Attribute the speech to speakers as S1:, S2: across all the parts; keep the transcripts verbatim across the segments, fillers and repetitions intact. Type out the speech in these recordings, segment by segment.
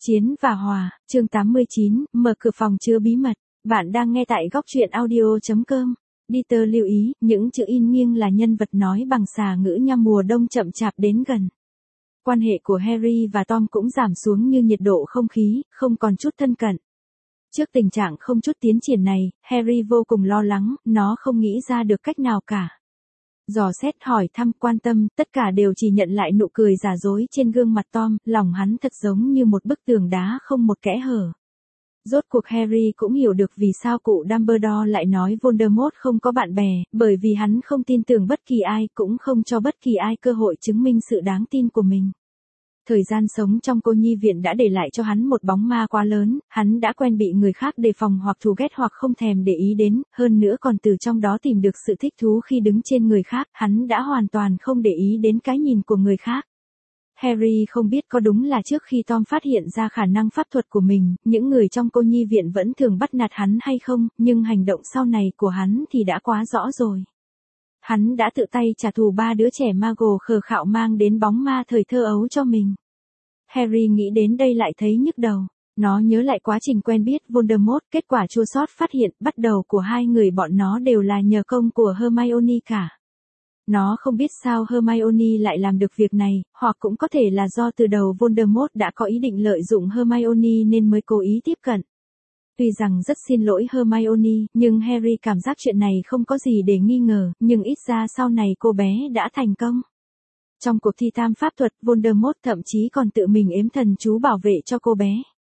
S1: Chiến và Hòa, chương tám mươi chín, mở cửa phòng chứa bí mật. Bạn đang nghe tại góc truyện audio chấm com. Peter lưu ý, những chữ in nghiêng là nhân vật nói bằng xà ngữ nhăm mùa đông chậm chạp đến gần. Quan hệ của Harry và Tom cũng giảm xuống như nhiệt độ không khí, không còn chút thân cận. Trước tình trạng không chút tiến triển này, Harry vô cùng lo lắng, nó không nghĩ ra được cách nào cả. Dò xét hỏi thăm quan tâm, tất cả đều chỉ nhận lại nụ cười giả dối trên gương mặt Tom, lòng hắn thật giống như một bức tường đá không một kẽ hở. Rốt cuộc Harry cũng hiểu được vì sao cụ Dumbledore lại nói Voldemort không có bạn bè, bởi vì hắn không tin tưởng bất kỳ ai, cũng không cho bất kỳ ai cơ hội chứng minh sự đáng tin của mình. Thời gian sống trong cô nhi viện đã để lại cho hắn một bóng ma quá lớn, hắn đã quen bị người khác đề phòng hoặc thù ghét hoặc không thèm để ý đến, hơn nữa còn từ trong đó tìm được sự thích thú khi đứng trên người khác, hắn đã hoàn toàn không để ý đến cái nhìn của người khác. Harry không biết có đúng là trước khi Tom phát hiện ra khả năng pháp thuật của mình, những người trong cô nhi viện vẫn thường bắt nạt hắn hay không, nhưng hành động sau này của hắn thì đã quá rõ rồi. Hắn đã tự tay trả thù ba đứa trẻ Muggle khờ khạo mang đến bóng ma thời thơ ấu cho mình. Harry nghĩ đến đây lại thấy nhức đầu. Nó nhớ lại quá trình quen biết Voldemort, kết quả chua xót phát hiện bắt đầu của hai người bọn nó đều là nhờ công của Hermione cả. Nó không biết sao Hermione lại làm được việc này, hoặc cũng có thể là do từ đầu Voldemort đã có ý định lợi dụng Hermione nên mới cố ý tiếp cận. Tuy rằng rất xin lỗi Hermione, nhưng Harry cảm giác chuyện này không có gì để nghi ngờ, nhưng ít ra sau này cô bé đã thành công. Trong cuộc thi tham pháp thuật, Voldemort thậm chí còn tự mình ếm thần chú bảo vệ cho cô bé.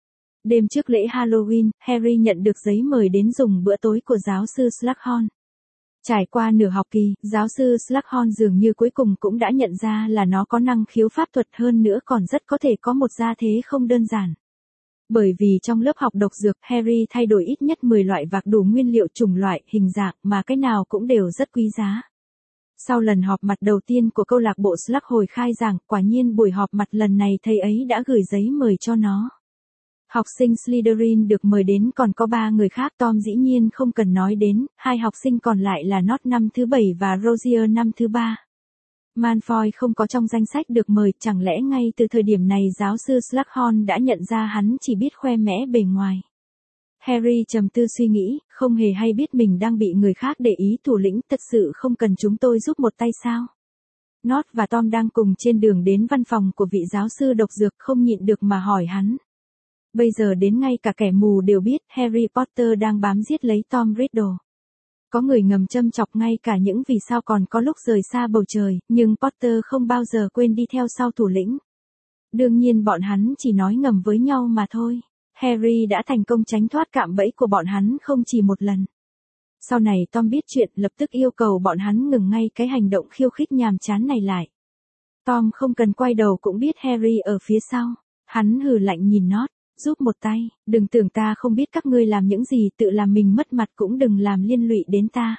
S1: Đêm trước lễ Halloween, Harry nhận được giấy mời đến dùng bữa tối của giáo sư Slughorn. Trải qua nửa học kỳ, giáo sư Slughorn dường như cuối cùng cũng đã nhận ra là nó có năng khiếu pháp thuật hơn nữa còn rất có thể có một gia thế không đơn giản. Bởi vì trong lớp học độc dược, Harry thay đổi ít nhất mười loại vạc đủ nguyên liệu chủng loại, hình dạng mà cái nào cũng đều rất quý giá. Sau lần họp mặt đầu tiên của câu lạc bộ Slug hồi khai giảng, quả nhiên buổi họp mặt lần này thầy ấy đã gửi giấy mời cho nó. Học sinh Slytherin được mời đến còn có ba người khác, Tom dĩ nhiên không cần nói đến, hai học sinh còn lại là Nott năm thứ bảy và Rozier năm thứ ba. Malfoy không có trong danh sách được mời, chẳng lẽ ngay từ thời điểm này giáo sư Slughorn đã nhận ra hắn chỉ biết khoe mẽ bề ngoài. Harry trầm tư suy nghĩ, không hề hay biết mình đang bị người khác để ý. Thủ lĩnh, thật sự không cần chúng tôi giúp một tay sao? Nott và Tom đang cùng trên đường đến văn phòng của vị giáo sư độc dược, không nhịn được mà hỏi hắn. Bây giờ đến ngay cả kẻ mù đều biết Harry Potter đang bám giết lấy Tom Riddle. Có người ngầm châm chọc ngay cả những vì sao còn có lúc rời xa bầu trời, nhưng Potter không bao giờ quên đi theo sau thủ lĩnh. Đương nhiên bọn hắn chỉ nói ngầm với nhau mà thôi. Harry đã thành công tránh thoát cạm bẫy của bọn hắn không chỉ một lần. Sau này Tom biết chuyện, lập tức yêu cầu bọn hắn ngừng ngay cái hành động khiêu khích nhàm chán này lại. Tom không cần quay đầu cũng biết Harry ở phía sau. Hắn hừ lạnh nhìn Nott, giúp một tay, đừng tưởng ta không biết các ngươi làm những gì, tự làm mình mất mặt cũng đừng làm liên lụy đến ta.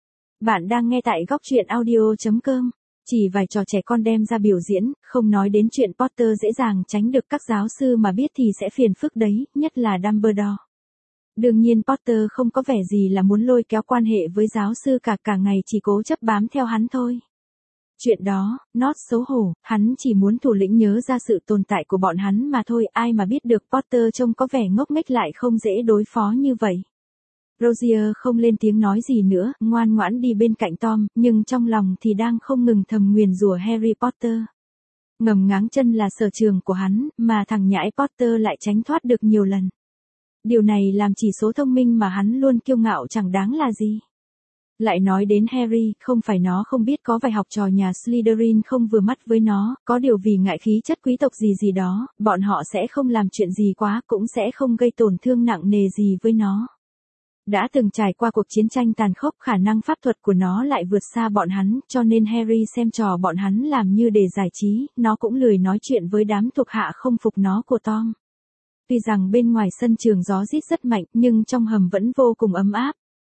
S1: Bạn đang nghe tại góc truyện audio chấm com. Chỉ vài trò trẻ con đem ra biểu diễn, không nói đến chuyện Potter dễ dàng tránh được các giáo sư mà biết thì sẽ phiền phức đấy, nhất là Dumbledore. Đương nhiên Potter không có vẻ gì là muốn lôi kéo quan hệ với giáo sư cả, cả ngày chỉ cố chấp bám theo hắn thôi. Chuyện đó, Nott xấu hổ, hắn chỉ muốn thủ lĩnh nhớ ra sự tồn tại của bọn hắn mà thôi, ai mà biết được Potter trông có vẻ ngốc nghếch lại không dễ đối phó như vậy. Rozier không lên tiếng nói gì nữa, ngoan ngoãn đi bên cạnh Tom, nhưng trong lòng thì đang không ngừng thầm nguyền rủa Harry Potter. Ngầm ngáng chân là sở trường của hắn, mà thằng nhãi Potter lại tránh thoát được nhiều lần. Điều này làm chỉ số thông minh mà hắn luôn kiêu ngạo chẳng đáng là gì. Lại nói đến Harry, không phải nó không biết có vài học trò nhà Slytherin không vừa mắt với nó, có điều vì ngại khí chất quý tộc gì gì đó, bọn họ sẽ không làm chuyện gì quá, cũng sẽ không gây tổn thương nặng nề gì với nó. Đã từng trải qua cuộc chiến tranh tàn khốc, khả năng pháp thuật của nó lại vượt xa bọn hắn, cho nên Harry xem trò bọn hắn làm như để giải trí, nó cũng lười nói chuyện với đám thuộc hạ không phục nó của Tom. Tuy rằng bên ngoài sân trường gió rít rất mạnh, nhưng trong hầm vẫn vô cùng ấm áp.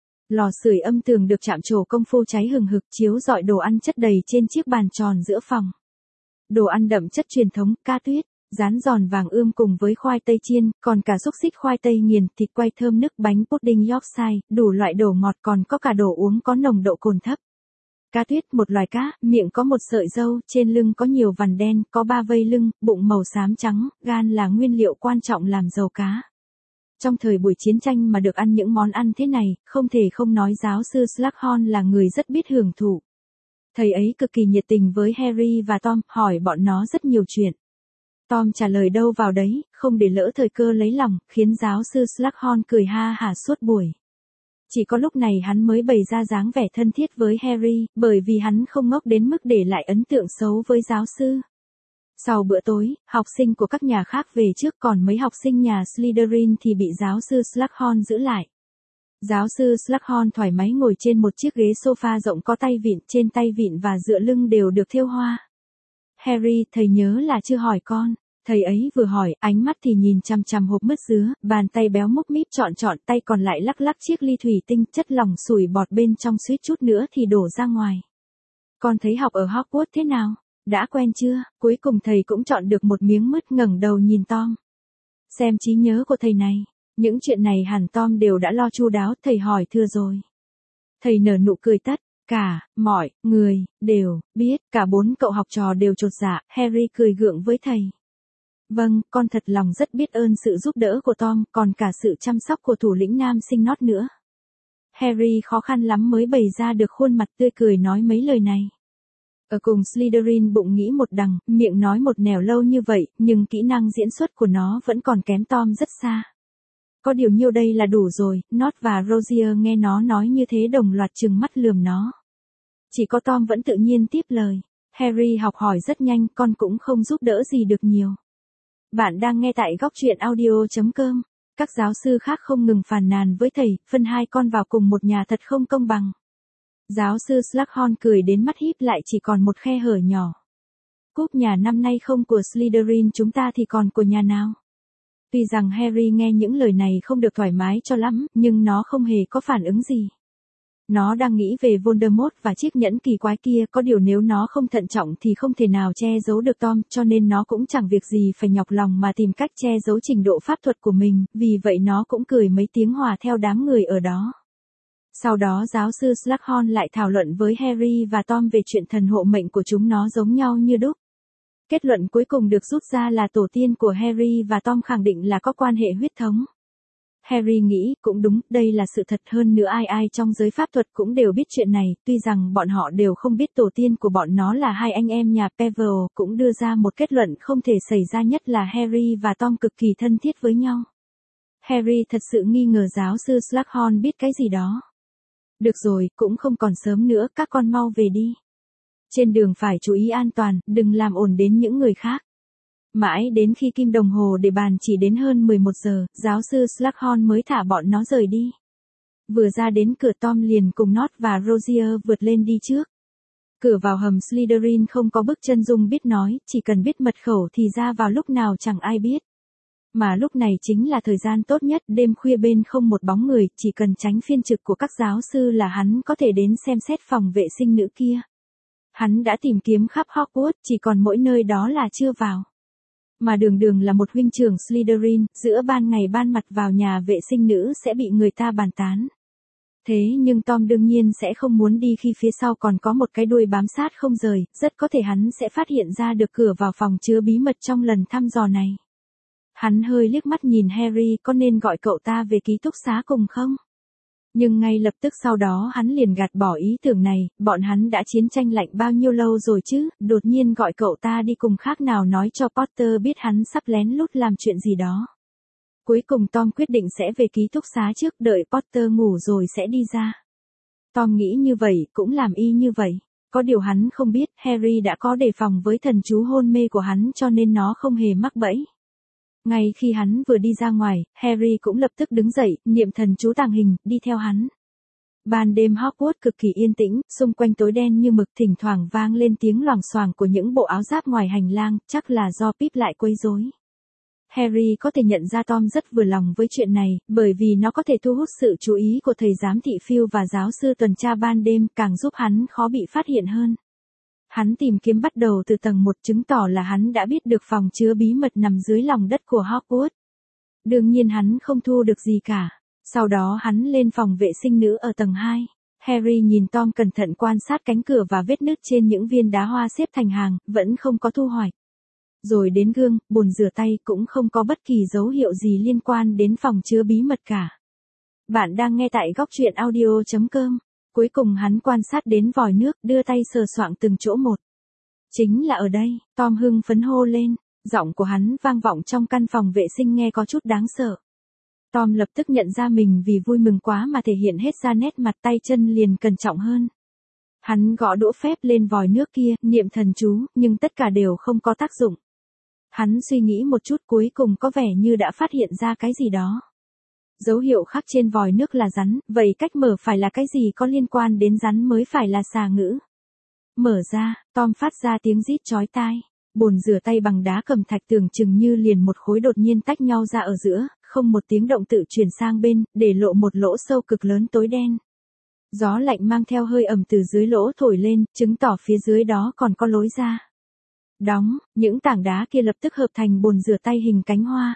S1: Lò sưởi âm tường được chạm trổ công phu cháy hừng hực, chiếu rọi đồ ăn chất đầy trên chiếc bàn tròn giữa phòng. Đồ ăn đậm chất truyền thống, ca tuyết, rán giòn vàng ươm cùng với khoai tây chiên, còn cả xúc xích khoai tây nghiền, thịt quay thơm nức, bánh pudding Yorkshire, đủ loại đồ ngọt, còn có cả đồ uống có nồng độ cồn thấp. Cá tuyết, một loài cá, miệng có một sợi râu, trên lưng có nhiều vằn đen, có ba vây lưng, bụng màu xám trắng, gan là nguyên liệu quan trọng làm giàu cá. Trong thời buổi chiến tranh mà được ăn những món ăn thế này, không thể không nói giáo sư Slughorn là người rất biết hưởng thụ. Thầy ấy cực kỳ nhiệt tình với Harry và Tom, hỏi bọn nó rất nhiều chuyện. Tom trả lời đâu vào đấy, không để lỡ thời cơ lấy lòng, khiến giáo sư Slughorn cười ha hả suốt buổi. Chỉ có lúc này hắn mới bày ra dáng vẻ thân thiết với Harry, bởi vì hắn không ngốc đến mức để lại ấn tượng xấu với giáo sư. Sau bữa tối, học sinh của các nhà khác về trước, còn mấy học sinh nhà Slytherin thì bị giáo sư Slughorn giữ lại. Giáo sư Slughorn thoải mái ngồi trên một chiếc ghế sofa rộng có tay vịn, trên tay vịn và dựa lưng đều được thêu hoa. Harry, thầy nhớ là chưa hỏi con. Thầy ấy vừa hỏi, ánh mắt thì nhìn chằm chằm hộp mứt dứa, bàn tay béo múc míp chọn chọn, tay còn lại lắc lắc chiếc ly thủy tinh, chất lỏng sủi bọt bên trong suýt chút nữa thì đổ ra ngoài. Con thấy học ở Hogwarts thế nào? Đã quen chưa? Cuối cùng thầy cũng chọn được một miếng mứt, ngẩng đầu nhìn Tom. Xem trí nhớ của thầy này. Những chuyện này hẳn Tom đều đã lo chu đáo, thầy hỏi thưa rồi. Thầy nở nụ cười tất cả, mọi người, đều, biết, cả bốn cậu học trò đều chột dạ, Harry cười gượng với thầy. Vâng, con thật lòng rất biết ơn sự giúp đỡ của Tom, còn cả sự chăm sóc của thủ lĩnh nam sinh Nott nữa. Harry khó khăn lắm mới bày ra được khuôn mặt tươi cười nói mấy lời này. Ở cùng Slytherin bụng nghĩ một đằng, miệng nói một nẻo lâu như vậy, nhưng kỹ năng diễn xuất của nó vẫn còn kém Tom rất xa. Có điều nhiêu đây là đủ rồi, Nott và Rozier nghe nó nói như thế đồng loạt trừng mắt lườm nó. Chỉ có Tom vẫn tự nhiên tiếp lời. Harry học hỏi rất nhanh, con cũng không giúp đỡ gì được nhiều. Bạn đang nghe tại góc truyện audio chấm com. Các giáo sư khác không ngừng phàn nàn với thầy, phân hai con vào cùng một nhà thật không công bằng. Giáo sư Slughorn cười đến mắt híp lại chỉ còn một khe hở nhỏ. Cúp nhà năm nay không của Slytherin chúng ta thì còn của nhà nào? Tuy rằng Harry nghe những lời này không được thoải mái cho lắm, nhưng nó không hề có phản ứng gì. Nó đang nghĩ về Voldemort và chiếc nhẫn kỳ quái kia, có điều nếu nó không thận trọng thì không thể nào che giấu được Tom, cho nên nó cũng chẳng việc gì phải nhọc lòng mà tìm cách che giấu trình độ pháp thuật của mình, vì vậy nó cũng cười mấy tiếng hòa theo đám người ở đó. Sau đó giáo sư Slughorn lại thảo luận với Harry và Tom về chuyện thần hộ mệnh của chúng nó giống nhau như đúc. Kết luận cuối cùng được rút ra là tổ tiên của Harry và Tom khẳng định là có quan hệ huyết thống. Harry nghĩ, cũng đúng, đây là sự thật, hơn nữa ai ai trong giới pháp thuật cũng đều biết chuyện này, tuy rằng bọn họ đều không biết tổ tiên của bọn nó là hai anh em nhà Peveril, cũng đưa ra một kết luận không thể xảy ra, nhất là Harry và Tom cực kỳ thân thiết với nhau. Harry thật sự nghi ngờ giáo sư Slughorn biết cái gì đó. Được rồi, cũng không còn sớm nữa, các con mau về đi. Trên đường phải chú ý an toàn, đừng làm ồn đến những người khác. Mãi đến khi kim đồng hồ để bàn chỉ đến hơn mười một giờ, giáo sư Slughorn mới thả bọn nó rời đi. Vừa ra đến cửa, Tom liền cùng Nott và Rozier vượt lên đi trước. Cửa vào hầm Slytherin không có bức chân dung biết nói, chỉ cần biết mật khẩu thì ra vào lúc nào chẳng ai biết. Mà lúc này chính là thời gian tốt nhất, đêm khuya bên không một bóng người, chỉ cần tránh phiên trực của các giáo sư là hắn có thể đến xem xét phòng vệ sinh nữ kia. Hắn đã tìm kiếm khắp Hogwarts, chỉ còn mỗi nơi đó là chưa vào. Mà đường đường là một huynh trưởng Slytherin, giữa ban ngày ban mặt vào nhà vệ sinh nữ sẽ bị người ta bàn tán. Thế nhưng Tom đương nhiên sẽ không muốn đi khi phía sau còn có một cái đuôi bám sát không rời, rất có thể hắn sẽ phát hiện ra được cửa vào phòng chứa bí mật trong lần thăm dò này. Hắn hơi liếc mắt nhìn Harry, có nên gọi cậu ta về ký túc xá cùng không? Nhưng ngay lập tức sau đó hắn liền gạt bỏ ý tưởng này, bọn hắn đã chiến tranh lạnh bao nhiêu lâu rồi chứ, đột nhiên gọi cậu ta đi cùng khác nào nói cho Potter biết hắn sắp lén lút làm chuyện gì đó. Cuối cùng Tom quyết định sẽ về ký túc xá trước, đợi Potter ngủ rồi sẽ đi ra. Tom nghĩ như vậy, cũng làm y như vậy. Có điều hắn không biết, Harry đã có đề phòng với thần chú hôn mê của hắn cho nên nó không hề mắc bẫy. Ngay khi hắn vừa đi ra ngoài, Harry cũng lập tức đứng dậy, niệm thần chú tàng hình, đi theo hắn. Ban đêm Hogwarts cực kỳ yên tĩnh, xung quanh tối đen như mực, thỉnh thoảng vang lên tiếng loảng xoảng của những bộ áo giáp ngoài hành lang, chắc là do Pip lại quấy rối. Harry có thể nhận ra Tom rất vừa lòng với chuyện này, bởi vì nó có thể thu hút sự chú ý của thầy giám thị Phil và giáo sư tuần tra ban đêm, càng giúp hắn khó bị phát hiện hơn. Hắn tìm kiếm bắt đầu từ tầng một, chứng tỏ là hắn đã biết được phòng chứa bí mật nằm dưới lòng đất của Hogwarts. Đương nhiên hắn không thu được gì cả. Sau đó hắn lên phòng vệ sinh nữ ở tầng hai. Harry nhìn Tom cẩn thận quan sát cánh cửa và vết nứt trên những viên đá hoa xếp thành hàng, vẫn không có thu hoạch. Rồi đến gương, bồn rửa tay cũng không có bất kỳ dấu hiệu gì liên quan đến phòng chứa bí mật cả. Bạn đang nghe tại góc truyện audio chấm com. Cuối cùng hắn quan sát đến vòi nước, đưa tay sờ soạng từng chỗ một. Chính là ở đây, Tom hưng phấn hô lên, giọng của hắn vang vọng trong căn phòng vệ sinh nghe có chút đáng sợ. Tom lập tức nhận ra mình vì vui mừng quá mà thể hiện hết ra nét mặt, tay chân liền cẩn trọng hơn. Hắn gõ đũa phép lên vòi nước kia, niệm thần chú, nhưng tất cả đều không có tác dụng. Hắn suy nghĩ một chút cuối cùng có vẻ như đã phát hiện ra cái gì đó. Dấu hiệu khắc trên vòi nước là rắn, vậy cách mở phải là cái gì có liên quan đến rắn mới phải là xà ngữ. Mở ra, Tom phát ra tiếng rít chói tai. Bồn rửa tay bằng đá cẩm thạch tưởng chừng như liền một khối đột nhiên tách nhau ra ở giữa, không một tiếng động tự chuyển sang bên, để lộ một lỗ sâu cực lớn tối đen. Gió lạnh mang theo hơi ẩm từ dưới lỗ thổi lên, chứng tỏ phía dưới đó còn có lối ra. Đóng, những tảng đá kia lập tức hợp thành bồn rửa tay hình cánh hoa.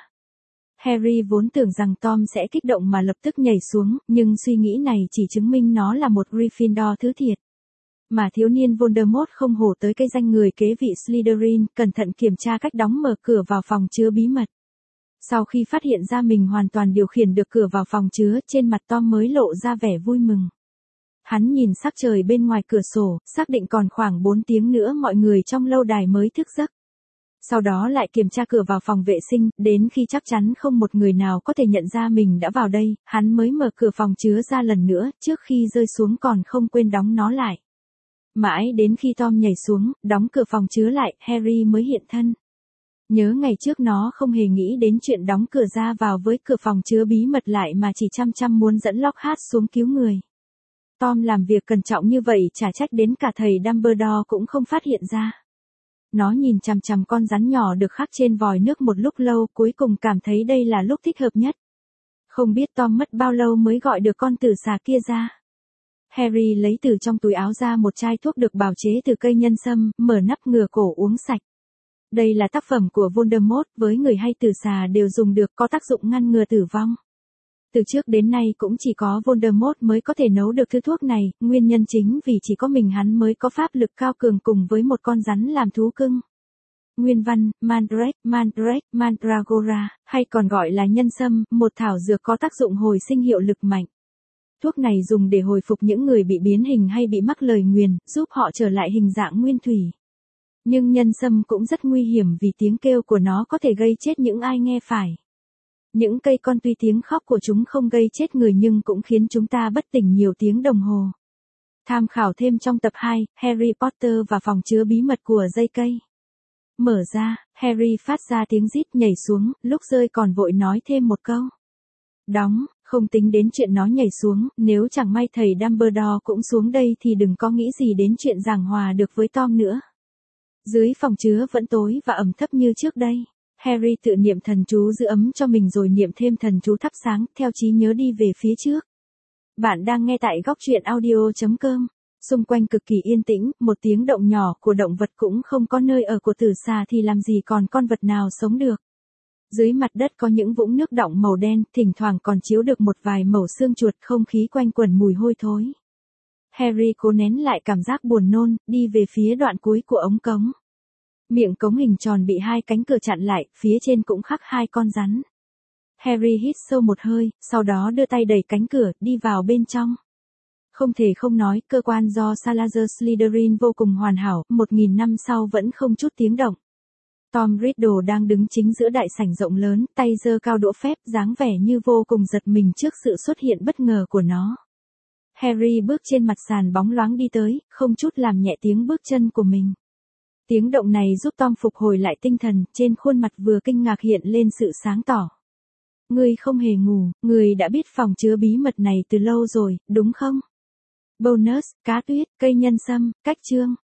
S1: Harry vốn tưởng rằng Tom sẽ kích động mà lập tức nhảy xuống, nhưng suy nghĩ này chỉ chứng minh nó là một Gryffindor thứ thiệt. Mà thiếu niên Voldemort không hổ tới cái danh người kế vị Slytherin, cẩn thận kiểm tra cách đóng mở cửa vào phòng chứa bí mật. Sau khi phát hiện ra mình hoàn toàn điều khiển được cửa vào phòng chứa, trên mặt Tom mới lộ ra vẻ vui mừng. Hắn nhìn sắc trời bên ngoài cửa sổ, xác định còn khoảng bốn tiếng nữa mọi người trong lâu đài mới thức giấc. Sau đó lại kiểm tra cửa vào phòng vệ sinh, đến khi chắc chắn không một người nào có thể nhận ra mình đã vào đây, hắn mới mở cửa phòng chứa ra lần nữa, trước khi rơi xuống còn không quên đóng nó lại. Mãi đến khi Tom nhảy xuống, đóng cửa phòng chứa lại, Harry mới hiện thân. Nhớ ngày trước nó không hề nghĩ đến chuyện đóng cửa ra vào với cửa phòng chứa bí mật lại mà chỉ chăm chăm muốn dẫn Lockhart xuống cứu người. Tom làm việc cẩn trọng như vậy chả trách đến cả thầy Dumbledore cũng không phát hiện ra. Nó nhìn chằm chằm con rắn nhỏ được khắc trên vòi nước một lúc lâu, cuối cùng cảm thấy đây là lúc thích hợp nhất. Không biết Tom mất bao lâu mới gọi được con tử xà kia ra. Harry lấy từ trong túi áo ra một chai thuốc được bào chế từ cây nhân sâm, mở nắp ngửa cổ uống sạch. Đây là tác phẩm của Voldemort, với người hay tử xà đều dùng được, có tác dụng ngăn ngừa tử vong. Từ trước đến nay cũng chỉ có Voldemort mới có thể nấu được thứ thuốc này, nguyên nhân chính vì chỉ có mình hắn mới có pháp lực cao cường cùng với một con rắn làm thú cưng. Nguyên văn, Mandrake, Mandrake, Mandragora, hay còn gọi là nhân sâm, một thảo dược có tác dụng hồi sinh hiệu lực mạnh. Thuốc này dùng để hồi phục những người bị biến hình hay bị mắc lời nguyền, giúp họ trở lại hình dạng nguyên thủy. Nhưng nhân sâm cũng rất nguy hiểm vì tiếng kêu của nó có thể gây chết những ai nghe phải. Những cây con tuy tiếng khóc của chúng không gây chết người nhưng cũng khiến chúng ta bất tỉnh nhiều tiếng đồng hồ. Tham khảo thêm trong tập hai, Harry Potter và phòng chứa bí mật của dây cây. Mở ra, Harry phát ra tiếng rít nhảy xuống, lúc rơi còn vội nói thêm một câu. Đóng, không tính đến chuyện nó nhảy xuống, nếu chẳng may thầy Dumbledore cũng xuống đây thì đừng có nghĩ gì đến chuyện giảng hòa được với Tom nữa. Dưới phòng chứa vẫn tối và ẩm thấp như trước đây. Harry tự niệm thần chú giữ ấm cho mình rồi niệm thêm thần chú thắp sáng, theo trí nhớ đi về phía trước. Bạn đang nghe tại góc truyện audio chấm com. Xung quanh cực kỳ yên tĩnh, một tiếng động nhỏ của động vật cũng không có, nơi ở của tử xà thì làm gì còn con vật nào sống được. Dưới mặt đất có những vũng nước đọng màu đen, thỉnh thoảng còn chiếu được một vài mẩu xương chuột, không khí quanh quẩn mùi hôi thối. Harry cố nén lại cảm giác buồn nôn, đi về phía đoạn cuối của ống cống. Miệng cống hình tròn bị hai cánh cửa chặn lại, phía trên cũng khắc hai con rắn. Harry hít sâu một hơi, sau đó đưa tay đẩy cánh cửa, đi vào bên trong. Không thể không nói, cơ quan do Salazar Slytherin vô cùng hoàn hảo, một nghìn năm sau vẫn không chút tiếng động. Tom Riddle đang đứng chính giữa đại sảnh rộng lớn, tay giơ cao đũa phép, dáng vẻ như vô cùng giật mình trước sự xuất hiện bất ngờ của nó. Harry bước trên mặt sàn bóng loáng đi tới, không chút làm nhẹ tiếng bước chân của mình. Tiếng động này giúp Tom phục hồi lại tinh thần, trên khuôn mặt vừa kinh ngạc hiện lên sự sáng tỏ. Ngươi không hề ngủ, ngươi đã biết phòng chứa bí mật này từ lâu rồi, đúng không? Bonus, cá tuyết, cây nhân sâm, cách chương.